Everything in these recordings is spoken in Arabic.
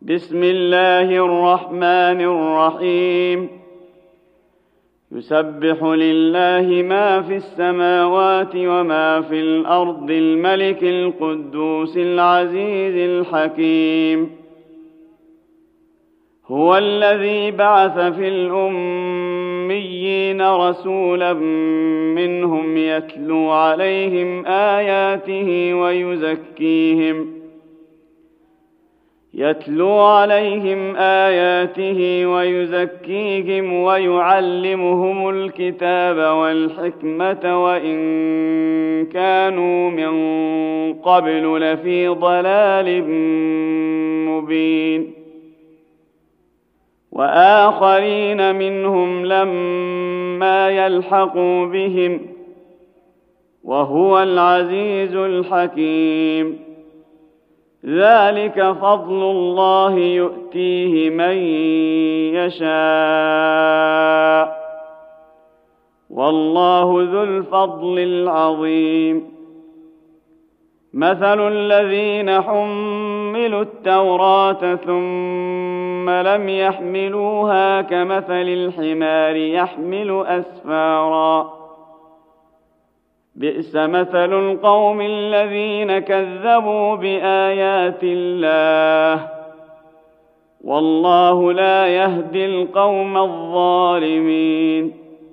بسم الله الرحمن الرحيم يسبح لله ما في السماوات وما في الأرض الملك القدوس العزيز الحكيم هو الذي بعث في الأميين رسولا منهم يتلو عليهم آياته ويزكيهم ويعلمهم الكتاب والحكمة وإن كانوا من قبل لفي ضلال مبين وآخرين منهم لما يلحقوا بهم وهو العزيز الحكيم ذلك فضل الله يؤتيه من يشاء والله ذو الفضل العظيم مثل الذين حملوا التوراة ثم لم يحملوها كمثل الحمار يحمل أسفارا بئس مثل القوم الذين كذبوا بآيات الله والله لا يهدي القوم الظالمين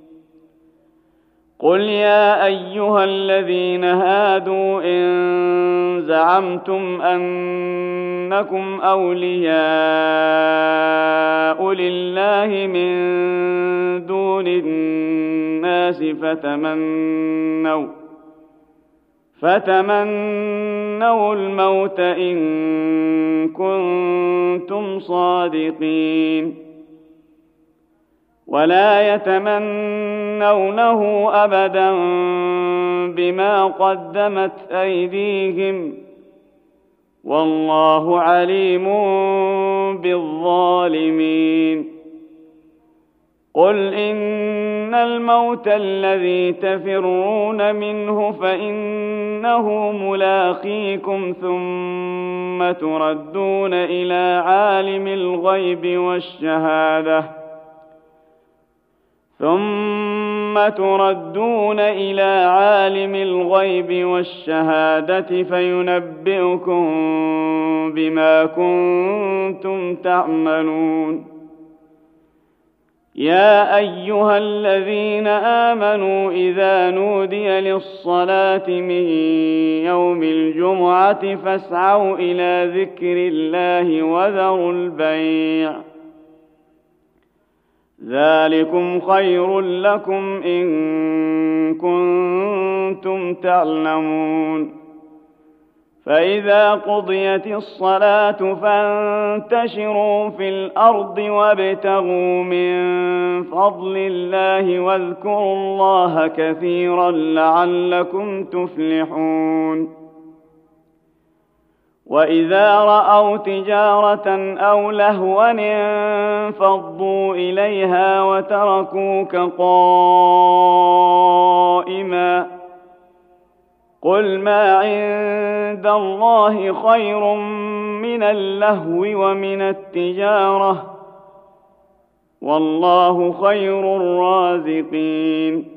قل يا أيها الذين هادوا إن زعمتم أنكم أولياء لله من دون الناس فتمنوا الموت إن كنتم صادقين ولا يتمنونه أبدا بما قدمت أيديهم والله عليم بالظالمين قل إن الموت الذي تفرون منه فإنه ملاقيكم ثم تردون إلى عالم الغيب والشهادة فينبئكم بما كنتم تعملون يا أيها الذين آمنوا إذا نودي للصلاة من يوم الجمعة فاسعوا إلى ذكر الله وذروا البيع ذلكم خير لكم إن كنتم تعلمون فإذا قضيت الصلاة فانتشروا في الأرض وابتغوا من فضل الله واذكروا الله كثيرا لعلكم تفلحون وإذا رأوا تجارة أو لهوا انفضوا إليها وتركوك قائما قل ما عند الله خير من اللهو ومن التجارة والله خير الرازقين